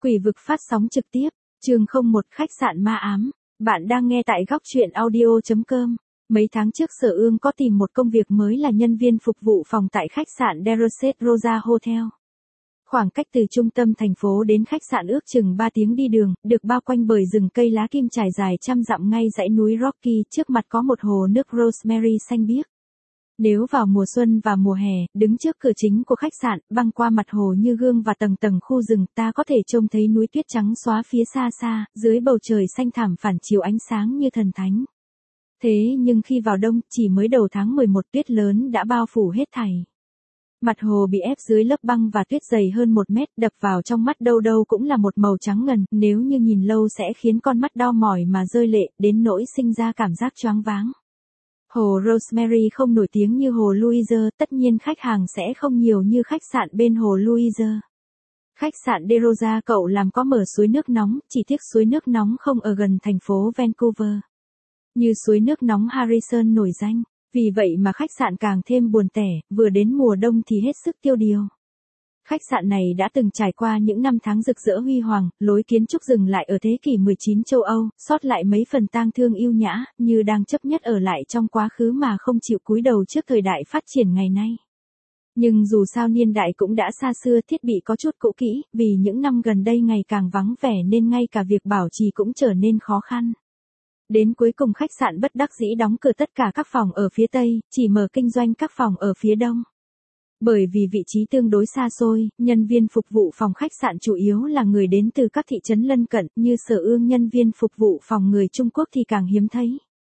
Quỷ vực phát sóng trực tiếp, chương 01 khách sạn ma ám. Bạn đang nghe tại góc truyện audio.com. Mấy tháng trước Sở Ương có tìm một công việc mới là nhân viên phục vụ phòng tại khách sạn Deroset Rosa Hotel. Khoảng cách từ trung tâm thành phố đến khách sạn ước chừng 3 tiếng đi đường, được bao quanh bởi rừng cây lá kim trải dài trăm dặm ngay dãy núi Rocky, trước mặt có một hồ nước Rosemary xanh biếc. Nếu vào mùa xuân và mùa hè, đứng trước cửa chính của khách sạn, băng qua mặt hồ như gương và tầng tầng khu rừng, ta có thể trông thấy núi tuyết trắng xóa phía xa xa, dưới bầu trời xanh thẳm phản chiếu ánh sáng như thần thánh. Thế nhưng khi vào đông, chỉ mới đầu tháng 11, tuyết lớn đã bao phủ hết thảy. Mặt hồ bị ép dưới lớp băng và tuyết dày hơn 1 mét, đập vào trong mắt đâu đâu cũng là một màu trắng ngần, nếu như nhìn lâu sẽ khiến con mắt đau mỏi mà rơi lệ, đến nỗi sinh ra cảm giác choáng váng. Hồ Rosemary không nổi tiếng như hồ Louise, tất nhiên khách hàng sẽ không nhiều như khách sạn bên hồ Louise. Khách sạn De Rosa cậu làm có mở suối nước nóng, chỉ tiếc suối nước nóng không ở gần thành phố Vancouver. Như suối nước nóng Harrison nổi danh, vì vậy mà khách sạn càng thêm buồn tẻ, vừa đến mùa đông thì hết sức tiêu điều. Khách sạn này đã từng trải qua những năm tháng rực rỡ huy hoàng, lối kiến trúc dừng lại ở thế kỷ 19 châu Âu, sót lại mấy phần tang thương yêu nhã, như đang chấp nhất ở lại trong quá khứ mà không chịu cúi đầu trước thời đại phát triển ngày nay. Nhưng dù sao niên đại cũng đã xa xưa, thiết bị có chút cũ kỹ, vì những năm gần đây ngày càng vắng vẻ nên ngay cả việc bảo trì cũng trở nên khó khăn. Đến cuối cùng khách sạn bất đắc dĩ đóng cửa tất cả các phòng ở phía Tây, chỉ mở kinh doanh các phòng ở phía Đông. Bởi vì vị trí tương đối xa xôi, nhân viên phục vụ phòng khách sạn chủ yếu là người đến từ các thị trấn lân cận, như Sở Ương nhân viên phục vụ phòng người Trung Quốc thì càng hiếm thấy.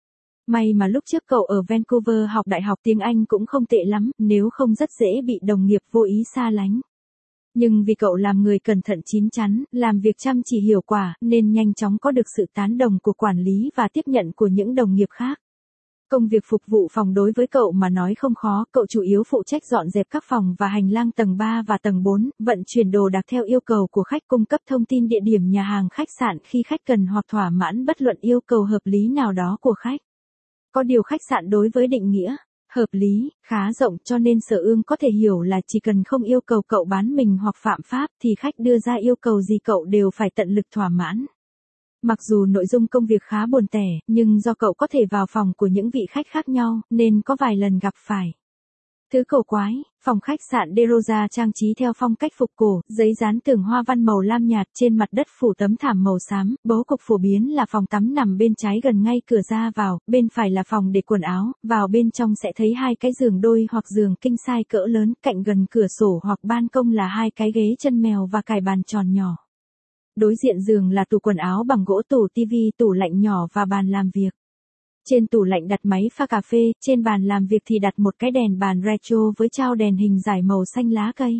May mà lúc trước cậu ở Vancouver học đại học tiếng Anh cũng không tệ lắm, nếu không rất dễ bị đồng nghiệp vô ý xa lánh. Nhưng vì cậu làm người cẩn thận chín chắn, làm việc chăm chỉ hiệu quả, nên nhanh chóng có được sự tán đồng của quản lý và tiếp nhận của những đồng nghiệp khác. Công việc phục vụ phòng đối với cậu mà nói không khó, cậu chủ yếu phụ trách dọn dẹp các phòng và hành lang tầng 3 và tầng 4, vận chuyển đồ đạc theo yêu cầu của khách, cung cấp thông tin địa điểm nhà hàng khách sạn khi khách cần hoặc thỏa mãn bất luận yêu cầu hợp lý nào đó của khách. Có điều khách sạn đối với định nghĩa hợp lý khá rộng, cho nên Sở Ương có thể hiểu là chỉ cần không yêu cầu cậu bán mình hoặc phạm pháp thì khách đưa ra yêu cầu gì cậu đều phải tận lực thỏa mãn. Mặc dù nội dung công việc khá buồn tẻ, nhưng do cậu có thể vào phòng của những vị khách khác nhau, nên có vài lần gặp phải thứ cổ quái. Phòng khách sạn De Rosa trang trí theo phong cách phục cổ, giấy dán tường hoa văn màu lam nhạt, trên mặt đất phủ tấm thảm màu xám, bố cục phổ biến là phòng tắm nằm bên trái gần ngay cửa ra vào, bên phải là phòng để quần áo, vào bên trong sẽ thấy 2 cái giường đôi hoặc giường king size cỡ lớn, cạnh gần cửa sổ hoặc ban công là 2 cái ghế chân mèo và cài bàn tròn nhỏ. Đối diện giường là tủ quần áo bằng gỗ, tủ tivi, tủ lạnh nhỏ và bàn làm việc. Trên tủ lạnh đặt máy pha cà phê, trên bàn làm việc thì đặt một cái đèn bàn retro với trao đèn hình dải màu xanh lá cây.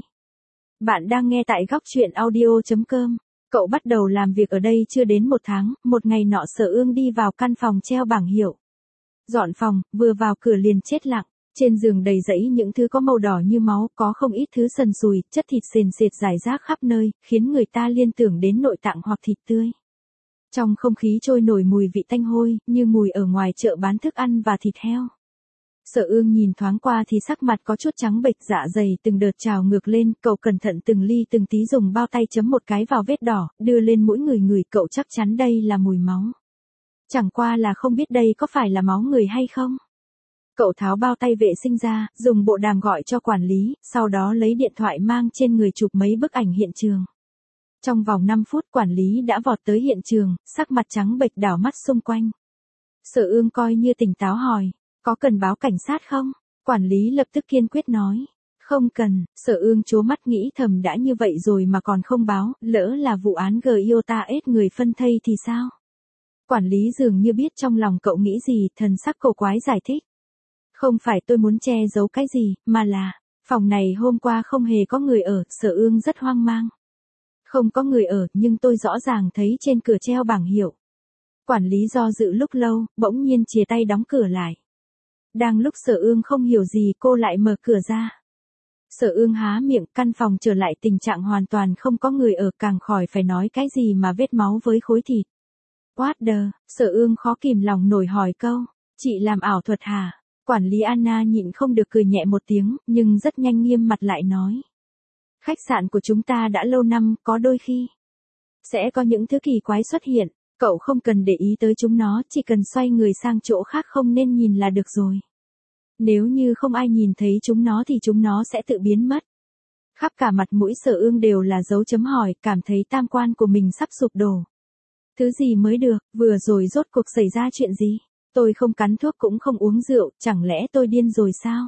Bạn đang nghe tại góc truyện audio.com. Cậu bắt đầu làm việc ở đây chưa đến 1 tháng, một ngày nọ Sở Ương đi vào căn phòng treo bảng hiệu. Dọn phòng, vừa vào cửa liền chết lặng. Trên giường đầy rẫy những thứ có màu đỏ như máu, có không ít thứ sần sùi, chất thịt sền sệt rải rác khắp nơi, khiến người ta liên tưởng đến nội tạng hoặc thịt tươi. Trong không khí trôi nổi mùi vị tanh hôi, như mùi ở ngoài chợ bán thức ăn và thịt heo. Sở Ương nhìn thoáng qua thì sắc mặt có chút trắng bệch, dạ dày từng đợt trào ngược lên, cậu cẩn thận từng ly từng tí dùng bao tay chấm một cái vào vết đỏ, đưa lên mũi ngửi, cậu chắc chắn đây là mùi máu. Chẳng qua là không biết đây có phải là máu người hay không. Cậu tháo bao tay vệ sinh ra, dùng bộ đàm gọi cho quản lý, sau đó lấy điện thoại mang trên người chụp mấy bức ảnh hiện trường. Trong vòng 5 phút quản lý đã vọt tới hiện trường, sắc mặt trắng bệch đảo mắt xung quanh. Sở Ương coi như tỉnh táo hỏi, có cần báo cảnh sát không? Quản lý lập tức kiên quyết nói, không cần. Sở Ương trố mắt nghĩ thầm đã như vậy rồi mà còn không báo, lỡ là vụ án Giota ết người phân thây thì sao? Quản lý dường như biết trong lòng cậu nghĩ gì, thần sắc cổ quái giải thích. Không phải tôi muốn che giấu cái gì, mà là, phòng này hôm qua không hề có người ở. Sở Ương rất hoang mang. Không có người ở, nhưng tôi rõ ràng thấy trên cửa treo bảng hiệu. Quản lý do dự lúc lâu, bỗng nhiên chìa tay đóng cửa lại. Đang lúc Sở Ương không hiểu gì, cô lại mở cửa ra. Sở Ương há miệng, căn phòng trở lại tình trạng hoàn toàn không có người ở, càng khỏi phải nói cái gì mà vết máu với khối thịt. What the? Sở Ương khó kìm lòng nổi hỏi câu, chị làm ảo thuật hả? Quản lý Anna nhịn không được cười nhẹ một tiếng, nhưng rất nhanh nghiêm mặt lại nói. Khách sạn của chúng ta đã lâu năm, có đôi khi Sẽ có những thứ kỳ quái xuất hiện, cậu không cần để ý tới chúng nó, chỉ cần xoay người sang chỗ khác không nên nhìn là được rồi. Nếu như không ai nhìn thấy chúng nó thì chúng nó sẽ tự biến mất. Khắp cả mặt mũi Sở Ương đều là dấu chấm hỏi, cảm thấy tam quan của mình sắp sụp đổ. Thứ gì mới được, vừa rồi rốt cuộc xảy ra chuyện gì? Tôi không cắn thuốc cũng không uống rượu, chẳng lẽ tôi điên rồi sao?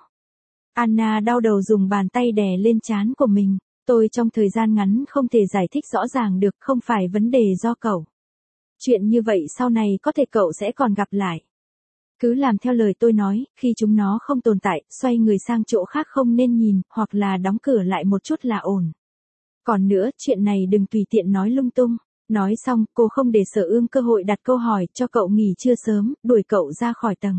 Anna đau đầu dùng bàn tay đè lên trán của mình. Tôi trong thời gian ngắn không thể giải thích rõ ràng được, không phải vấn đề do cậu. Chuyện như vậy sau này có thể cậu sẽ còn gặp lại. Cứ làm theo lời tôi nói, khi chúng nó không tồn tại, xoay người sang chỗ khác không nên nhìn, hoặc là đóng cửa lại một chút là ổn. Còn nữa, chuyện này đừng tùy tiện nói lung tung. Nói xong, cô không để Sở Ương cơ hội đặt câu hỏi, cho cậu nghỉ trưa sớm, đuổi cậu ra khỏi tầng.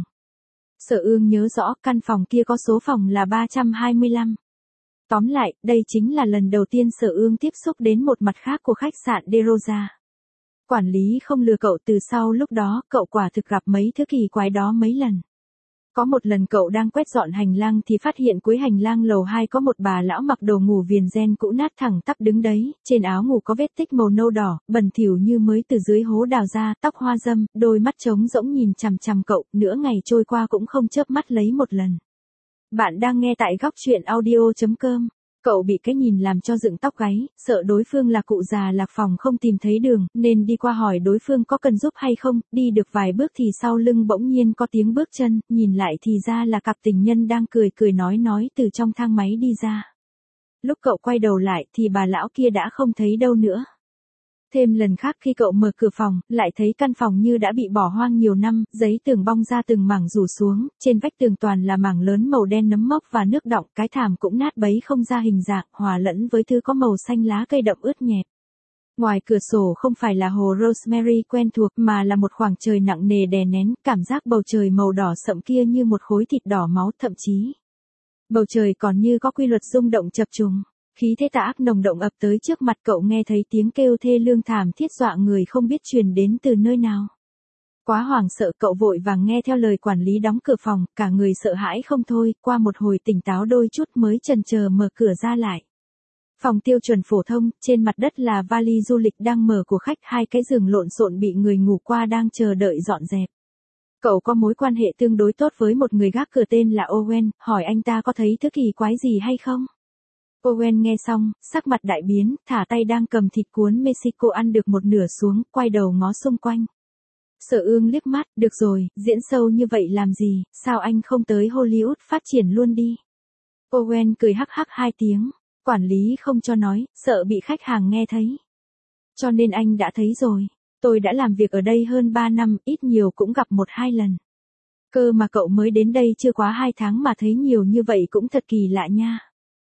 Sở Ương nhớ rõ căn phòng kia có số phòng là 325. Tóm lại, đây chính là lần đầu tiên Sở Ương tiếp xúc đến một mặt khác của khách sạn De Rosa. Quản lý không lừa cậu, từ sau lúc đó, cậu quả thực gặp mấy thứ kỳ quái đó mấy lần. Có một lần cậu đang quét dọn hành lang thì phát hiện cuối hành lang lầu 2 có một bà lão mặc đồ ngủ viền ren cũ nát thẳng tắp đứng đấy, trên áo ngủ có vết tích màu nâu đỏ, bẩn thỉu như mới từ dưới hố đào ra, tóc hoa râm, đôi mắt trống rỗng nhìn chằm chằm cậu, nửa ngày trôi qua cũng không chớp mắt lấy một lần. Bạn đang nghe tại góc truyện audio.com. Cậu bị cái nhìn làm cho dựng tóc gáy, sợ đối phương là cụ già lạc phòng không tìm thấy đường, nên đi qua hỏi đối phương có cần giúp hay không, đi được vài bước thì sau lưng bỗng nhiên có tiếng bước chân, nhìn lại thì ra là cặp tình nhân đang cười cười nói từ trong thang máy đi ra. Lúc cậu quay đầu lại thì bà lão kia đã không thấy đâu nữa. Thêm lần khác khi cậu mở cửa phòng, lại thấy căn phòng như đã bị bỏ hoang nhiều năm, giấy tường bong ra từng mảng rủ xuống, trên vách tường toàn là mảng lớn màu đen nấm mốc và nước đọng, cái thảm cũng nát bấy không ra hình dạng, hòa lẫn với thứ có màu xanh lá cây đậm ướt nhẹp. Ngoài cửa sổ không phải là hồ Rosemary quen thuộc mà là một khoảng trời nặng nề đè nén, cảm giác bầu trời màu đỏ sậm kia như một khối thịt đỏ máu, thậm chí bầu trời còn như có quy luật rung động chập trùng. Khí thế tà ác nồng động ập tới trước mặt cậu, nghe thấy tiếng kêu thê lương thảm thiết dọa người không biết truyền đến từ nơi nào. Quá hoảng sợ cậu vội vàng nghe theo lời quản lý đóng cửa phòng, cả người sợ hãi không thôi, qua một hồi tỉnh táo đôi chút mới chần chờ mở cửa ra lại. Phòng tiêu chuẩn phổ thông, trên mặt đất là vali du lịch đang mở của khách, hai cái giường lộn xộn bị người ngủ qua đang chờ đợi dọn dẹp. Cậu có mối quan hệ tương đối tốt với một người gác cửa tên là Owen, hỏi anh ta có thấy thứ kỳ quái gì hay không? Owen nghe xong, sắc mặt đại biến, thả tay đang cầm thịt cuốn Mexico ăn được một nửa xuống, quay đầu ngó xung quanh. Sở Ương liếc mắt, được rồi, diễn sâu như vậy làm gì, sao anh không tới Hollywood phát triển luôn đi. Owen cười hắc hắc 2 tiếng, quản lý không cho nói, sợ bị khách hàng nghe thấy. Cho nên anh đã thấy rồi, tôi đã làm việc ở đây hơn 3 năm, ít nhiều cũng gặp 1-2 lần. Cơ mà cậu mới đến đây chưa quá 2 tháng mà thấy nhiều như vậy cũng thật kỳ lạ nha.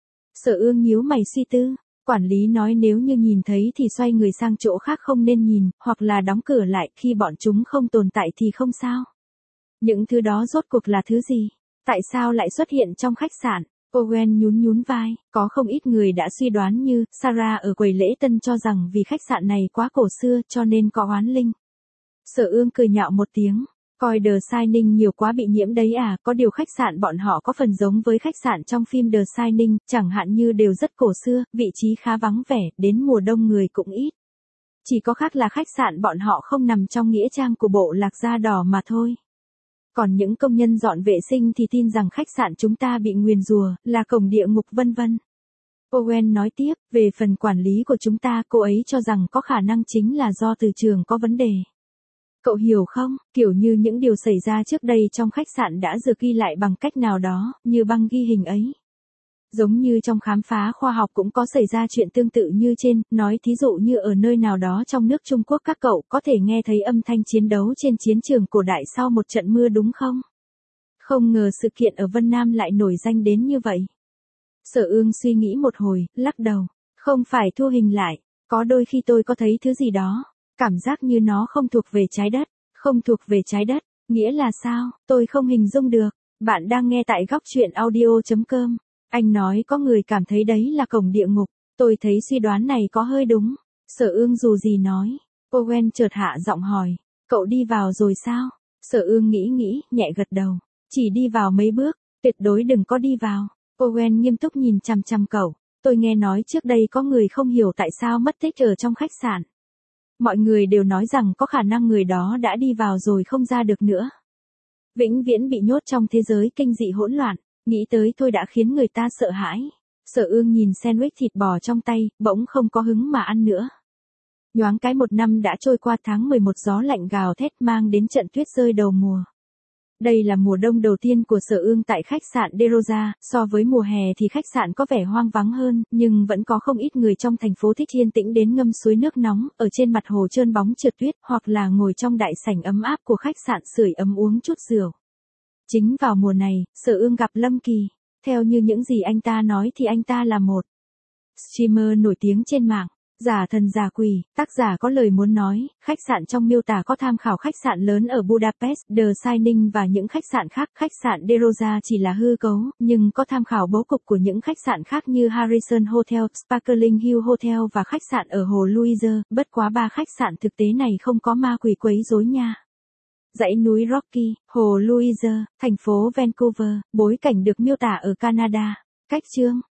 Sở Ương nhíu mày suy tư, quản lý nói nếu như nhìn thấy thì xoay người sang chỗ khác không nên nhìn, hoặc là đóng cửa lại, khi bọn chúng không tồn tại thì không sao. Những thứ đó rốt cuộc là thứ gì? Tại sao lại xuất hiện trong khách sạn? Owen nhún vai, có không ít người đã suy đoán như, Sarah ở quầy lễ tân cho rằng vì khách sạn này quá cổ xưa cho nên có oán linh. Sở Ương cười nhạo một tiếng. Coi The Shining nhiều quá bị nhiễm đấy à, có điều khách sạn bọn họ có phần giống với khách sạn trong phim The Shining, chẳng hạn như đều rất cổ xưa, vị trí khá vắng vẻ, đến mùa đông người cũng ít. Chỉ có khác là khách sạn bọn họ không nằm trong nghĩa trang của bộ lạc da đỏ mà thôi. Còn những công nhân dọn vệ sinh thì tin rằng khách sạn chúng ta bị nguyền rủa, là cổng địa ngục vân vân. Owen nói tiếp, về phần quản lý của chúng ta, cô ấy cho rằng có khả năng chính là do từ trường có vấn đề. Cậu hiểu không, kiểu như những điều xảy ra trước đây trong khách sạn đã được ghi lại bằng cách nào đó, như băng ghi hình ấy. Giống như trong khám phá khoa học cũng có xảy ra chuyện tương tự như trên, nói thí dụ như ở nơi nào đó trong nước Trung Quốc các cậu có thể nghe thấy âm thanh chiến đấu trên chiến trường cổ đại sau một trận mưa đúng không? Không ngờ sự kiện ở Vân Nam lại nổi danh đến như vậy. Sở Ương suy nghĩ một hồi, lắc đầu, không phải thu hình lại, có đôi khi tôi có thấy thứ gì đó. Cảm giác như nó không thuộc về trái đất, không thuộc về trái đất, nghĩa là sao, tôi không hình dung được. Bạn đang nghe tại góc truyện audio.com. Anh nói có người cảm thấy đấy là cổng địa ngục, tôi thấy suy đoán này có hơi đúng. Sở Ương dù gì nói. Owen chợt hạ giọng hỏi, cậu đi vào rồi sao? Sở Ương nghĩ, nhẹ gật đầu. Chỉ đi vào mấy bước, tuyệt đối đừng có đi vào. Owen nghiêm túc nhìn chằm chằm cậu. Tôi nghe nói trước đây có người không hiểu tại sao mất tích ở trong khách sạn. Mọi người đều nói rằng có khả năng người đó đã đi vào rồi không ra được nữa. Vĩnh viễn bị nhốt trong thế giới kinh dị hỗn loạn, nghĩ tới thôi đã khiến người ta sợ hãi. Sở Ương nhìn sandwich thịt bò trong tay, bỗng không có hứng mà ăn nữa. Nhoáng cái một năm đã trôi qua, tháng 11 gió lạnh gào thét mang đến trận tuyết rơi đầu mùa. Đây là mùa đông đầu tiên của Sở Ương tại khách sạn Derosa, so với mùa hè thì khách sạn có vẻ hoang vắng hơn, nhưng vẫn có không ít người trong thành phố thích yên tĩnh đến ngâm suối nước nóng, ở trên mặt hồ trơn bóng trượt tuyết, hoặc là ngồi trong đại sảnh ấm áp của khách sạn sưởi ấm uống chút rượu. Chính vào mùa này, Sở Ương gặp Lâm Kỳ. Theo như những gì anh ta nói thì anh ta là một streamer nổi tiếng trên mạng. Giả thần giả quỷ, tác giả có lời muốn nói, khách sạn trong miêu tả có tham khảo khách sạn lớn ở Budapest, The Shining và những khách sạn khác. Khách sạn Derosa chỉ là hư cấu, nhưng có tham khảo bố cục của những khách sạn khác như Harrison Hotel, Sparkling Hill Hotel và khách sạn ở hồ Louise, bất quá 3 khách sạn thực tế này không có ma quỷ quấy rối nha. Dãy núi Rocky, hồ Louise, thành phố Vancouver, bối cảnh được miêu tả ở Canada. Cách chương